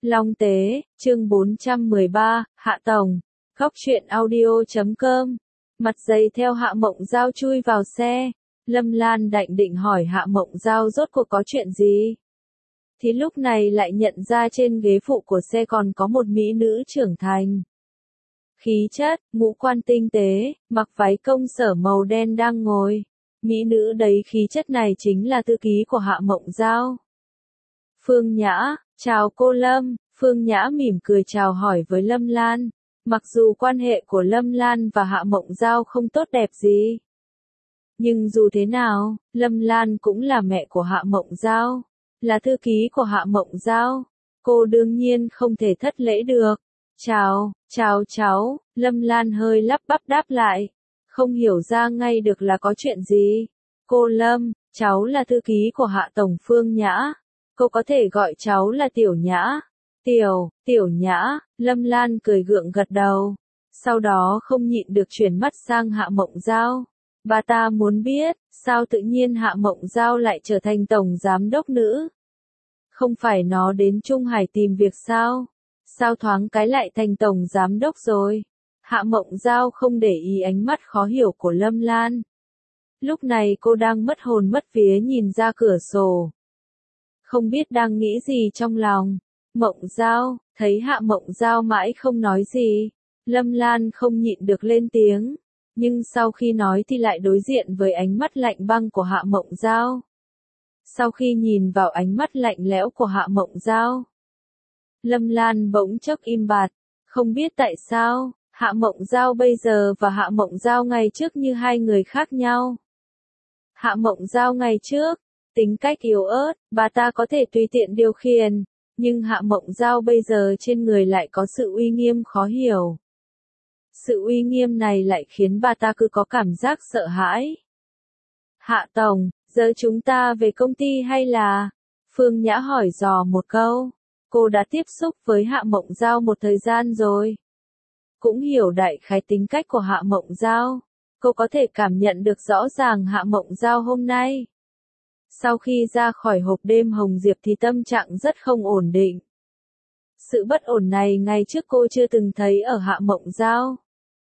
Long Tế, chương 413, Hạ Tổng, Góc truyện audio.com. Mặt dày theo Hạ Mộng Giao chui vào xe, Lâm Lan đạnh định hỏi Hạ Mộng Giao rốt cuộc có chuyện gì. Thì lúc này lại nhận ra trên ghế phụ của xe còn có một mỹ nữ trưởng thành. Khí chất, ngũ quan tinh tế, mặc váy công sở màu đen đang ngồi. Mỹ nữ đấy khí chất này chính là thư ký của Hạ Mộng Giao. Phương Nhã, chào cô Lâm. Phương Nhã mỉm cười chào hỏi với Lâm Lan. Mặc dù quan hệ của Lâm Lan và Hạ Mộng Giao không tốt đẹp gì. Nhưng dù thế nào, Lâm Lan cũng là mẹ của Hạ Mộng Giao, là thư ký của Hạ Mộng Giao. Cô đương nhiên không thể thất lễ được. Chào cháu, Lâm Lan hơi lắp bắp đáp lại. Không hiểu ra ngay được là có chuyện gì. Cô Lâm, cháu là thư ký của Hạ Tổng Phương Nhã. Cô có thể gọi cháu là Tiểu Nhã. Tiểu Nhã, Lâm Lan cười gượng gật đầu. Sau đó không nhịn được chuyển mắt sang Hạ Mộng Giao. Bà ta muốn biết, sao tự nhiên Hạ Mộng Giao lại trở thành tổng giám đốc nữ? Không phải nó đến Trung Hải tìm việc sao? Sao thoáng cái lại thành tổng giám đốc rồi? Hạ Mộng Giao không để ý ánh mắt khó hiểu của Lâm Lan. Lúc này cô đang mất hồn mất vía nhìn ra cửa sổ. Không biết đang nghĩ gì trong lòng. Mộng Giao, thấy Hạ Mộng Giao mãi không nói gì. Lâm Lan không nhịn được lên tiếng. Nhưng sau khi nói thì lại đối diện với ánh mắt lạnh băng của Hạ Mộng Giao. Sau khi nhìn vào ánh mắt lạnh lẽo của Hạ Mộng Giao, Lâm Lan bỗng chốc im bặt. Không biết tại sao, Hạ Mộng Giao bây giờ và Hạ Mộng Giao ngày trước như hai người khác nhau. Hạ Mộng Giao ngày trước, tính cách yếu ớt, bà ta có thể tùy tiện điều khiển. Nhưng Hạ Mộng Giao bây giờ trên người lại có sự uy nghiêm khó hiểu. Sự uy nghiêm này lại khiến bà ta cứ có cảm giác sợ hãi. Hạ Tổng, giờ chúng ta về công ty hay là? Phương Nhã hỏi dò một câu. Cô đã tiếp xúc với Hạ Mộng Giao một thời gian rồi. Cũng hiểu đại khái tính cách của Hạ Mộng Giao. Cô có thể cảm nhận được rõ ràng Hạ Mộng Giao hôm nay. Sau khi ra khỏi hộp đêm Hồng Diệp thì tâm trạng rất không ổn định. Sự bất ổn này ngày trước cô chưa từng thấy ở Hạ Mộng Giao.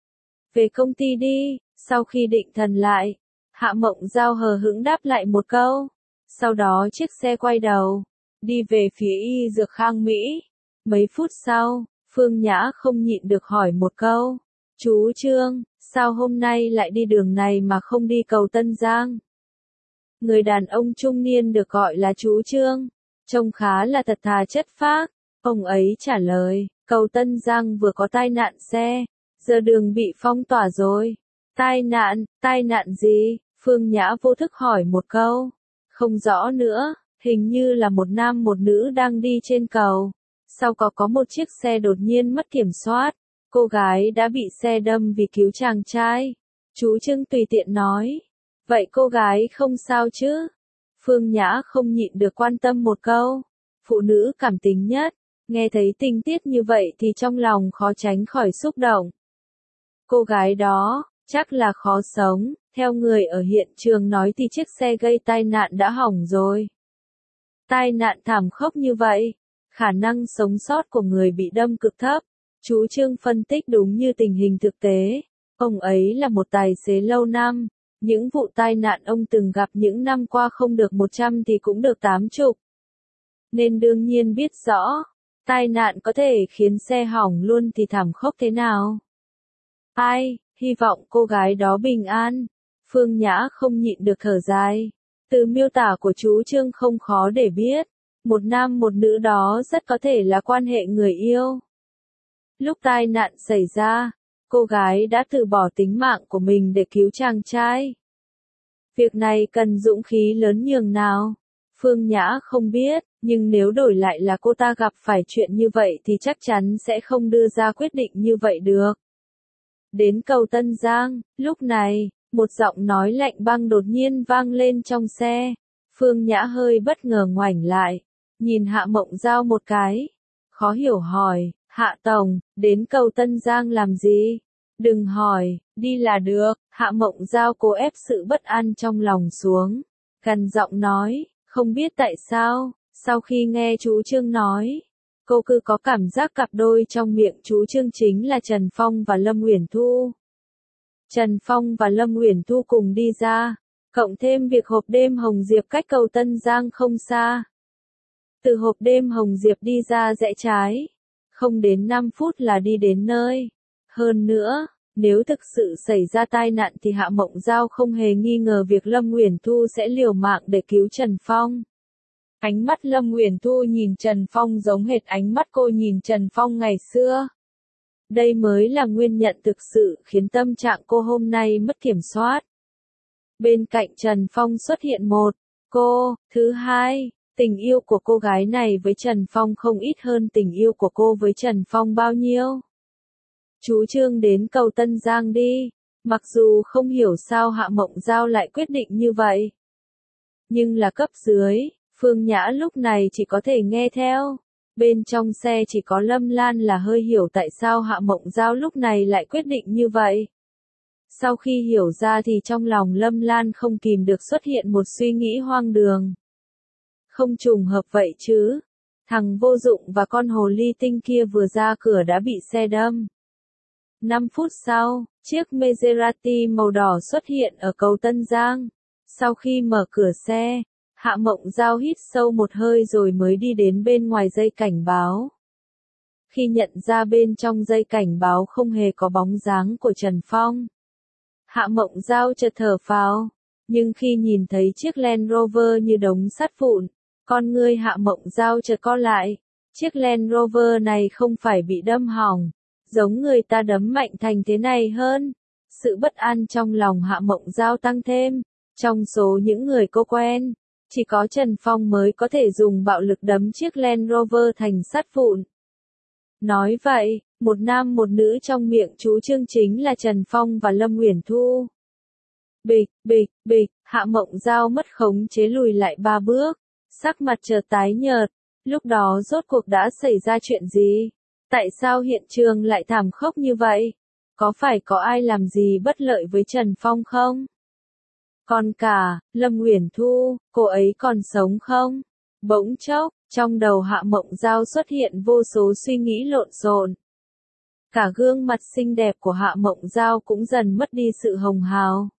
Về công ty đi, sau khi định thần lại, Hạ Mộng Giao hờ hững đáp lại một câu. Sau đó chiếc xe quay đầu, đi về phía Y Dược Khang Mỹ. Mấy phút sau, Phương Nhã không nhịn được hỏi một câu. Chú Trương, sao hôm nay lại đi đường này mà không đi cầu Tân Giang? Người đàn ông trung niên được gọi là chú Trương, trông khá là thật thà chất phác. Ông ấy trả lời, cầu Tân Giang vừa có tai nạn xe, giờ đường bị phong tỏa rồi. Tai nạn gì? Phương Nhã vô thức hỏi một câu. Không rõ nữa, hình như là một nam một nữ đang đi trên cầu. Sau có một chiếc xe đột nhiên mất kiểm soát. Cô gái đã bị xe đâm vì cứu chàng trai. Chú Trương tùy tiện nói. Vậy cô gái không sao chứ? Phương Nhã không nhịn được quan tâm một câu. Phụ nữ cảm tính nhất, nghe thấy tình tiết như vậy thì trong lòng khó tránh khỏi xúc động. Cô gái đó, chắc là khó sống, theo người ở hiện trường nói thì chiếc xe gây tai nạn đã hỏng rồi. Tai nạn thảm khốc như vậy, khả năng sống sót của người bị đâm cực thấp. Chú Trương phân tích đúng như tình hình thực tế. Ông ấy là một tài xế lâu năm. Những vụ tai nạn ông từng gặp những năm qua không được 100 thì cũng được 80. Nên đương nhiên biết rõ, tai nạn có thể khiến xe hỏng luôn thì thảm khốc thế nào. Hy vọng cô gái đó bình an. Phương Nhã không nhịn được thở dài. Từ miêu tả của chú Trương không khó để biết, một nam một nữ đó rất có thể là quan hệ người yêu. Lúc tai nạn xảy ra, cô gái đã từ bỏ tính mạng của mình để cứu chàng trai. Việc này cần dũng khí lớn nhường nào? Phương Nhã không biết, nhưng nếu đổi lại là cô ta gặp phải chuyện như vậy thì chắc chắn sẽ không đưa ra quyết định như vậy được. Đến cầu Tân Giang, lúc này, một giọng nói lạnh băng đột nhiên vang lên trong xe. Phương Nhã hơi bất ngờ ngoảnh lại, nhìn Hạ Mộng Giao một cái. Khó hiểu hỏi, Hạ Tổng, đến cầu Tân Giang làm gì? Đừng hỏi, đi là được. Hạ Mộng Giao cố ép sự bất an trong lòng xuống. Gằn giọng nói, không biết tại sao, sau khi nghe chú Trương nói, Cô cứ có cảm giác cặp đôi trong miệng chú Trương chính là Trần Phong và Lâm Uyển Thu. Trần Phong và Lâm Uyển Thu cùng đi ra, cộng thêm việc hộp đêm Hồng Diệp cách cầu Tân Giang không xa. Từ hộp đêm Hồng Diệp đi ra rẽ trái, không đến 5 phút là đi đến nơi. Hơn nữa, nếu thực sự xảy ra tai nạn thì Hạ Mộng Giao không hề nghi ngờ việc Lâm Uyển Thu sẽ liều mạng để cứu Trần Phong. Ánh mắt Lâm Uyển Thu nhìn Trần Phong giống hệt ánh mắt cô nhìn Trần Phong ngày xưa. Đây mới là nguyên nhân thực sự khiến tâm trạng cô hôm nay mất kiểm soát. Bên cạnh Trần Phong xuất hiện một cô, thứ hai, tình yêu của cô gái này với Trần Phong không ít hơn tình yêu của cô với Trần Phong bao nhiêu. Chú Trương đến cầu Tân Giang đi, mặc dù không hiểu sao Hạ Mộng Giao lại quyết định như vậy. Nhưng là cấp dưới, Phương Nhã lúc này chỉ có thể nghe theo. Bên trong xe chỉ có Lâm Lan là hơi hiểu tại sao Hạ Mộng Giao lúc này lại quyết định như vậy. Sau khi hiểu ra thì trong lòng Lâm Lan không kìm được xuất hiện một suy nghĩ hoang đường. Không trùng hợp vậy chứ, thằng vô dụng và con hồ ly tinh kia vừa ra cửa đã bị xe đâm. 5 phút sau, chiếc Maserati màu đỏ xuất hiện ở cầu Tân Giang. Sau khi mở cửa xe, Hạ Mộng Giao hít sâu một hơi rồi mới đi đến bên ngoài dây cảnh báo. Khi nhận ra bên trong dây cảnh báo không hề có bóng dáng của Trần Phong, Hạ Mộng Giao chợt thở phào, nhưng khi nhìn thấy chiếc Land Rover như đống sắt vụn, con ngươi Hạ Mộng Giao chợt co lại. Chiếc Land Rover này không phải bị đâm hỏng, giống người ta đấm mạnh thành thế này hơn. Sự bất an trong lòng Hạ Mộng Giao tăng thêm. Trong số những người cô quen, chỉ có Trần Phong mới có thể dùng bạo lực đấm chiếc Land Rover thành sắt vụn. Nói vậy, một nam một nữ trong miệng chú Trương chính là Trần Phong và Lâm Uyển Thu. Bịch, bịch, bịch, Hạ Mộng Giao mất khống chế lùi lại 3 bước, sắc mặt chợt tái nhợt. Lúc đó rốt cuộc đã xảy ra chuyện gì? Tại sao hiện trường lại thảm khốc như vậy? Có phải có ai làm gì bất lợi với Trần Phong không? Còn cả, Lâm Uyển Thu, cô ấy còn sống không? Bỗng chốc, trong đầu Hạ Mộng Giao xuất hiện vô số suy nghĩ lộn xộn. Cả gương mặt xinh đẹp của Hạ Mộng Giao cũng dần mất đi sự hồng hào.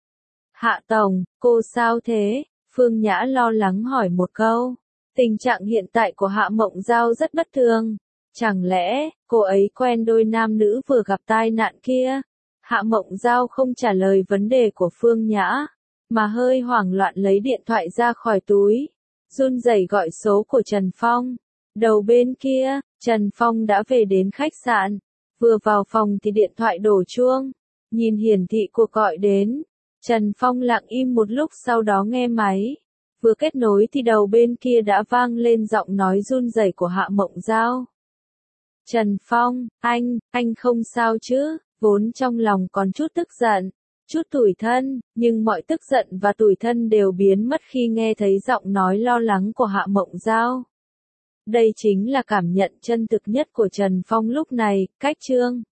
Hạ Tổng, cô sao thế? Phương Nhã lo lắng hỏi một câu. Tình trạng hiện tại của Hạ Mộng Giao rất bất thường. Chẳng lẽ, cô ấy quen đôi nam nữ vừa gặp tai nạn kia? Hạ Mộng Giao không trả lời vấn đề của Phương Nhã, mà hơi hoảng loạn lấy điện thoại ra khỏi túi, run rẩy gọi số của Trần Phong. Đầu bên kia, Trần Phong đã về đến khách sạn. Vừa vào phòng thì điện thoại đổ chuông. Nhìn hiển thị cuộc gọi đến, Trần Phong lặng im một lúc sau đó nghe máy. Vừa kết nối thì đầu bên kia đã vang lên giọng nói run rẩy của Hạ Mộng Giao. Trần Phong, anh không sao chứ? Vốn trong lòng còn chút tức giận, chút tủi thân, nhưng mọi tức giận và tủi thân đều biến mất khi nghe thấy giọng nói lo lắng của Hạ Mộng Giao. Đây chính là cảm nhận chân thực nhất của Trần Phong lúc này, cách Trương.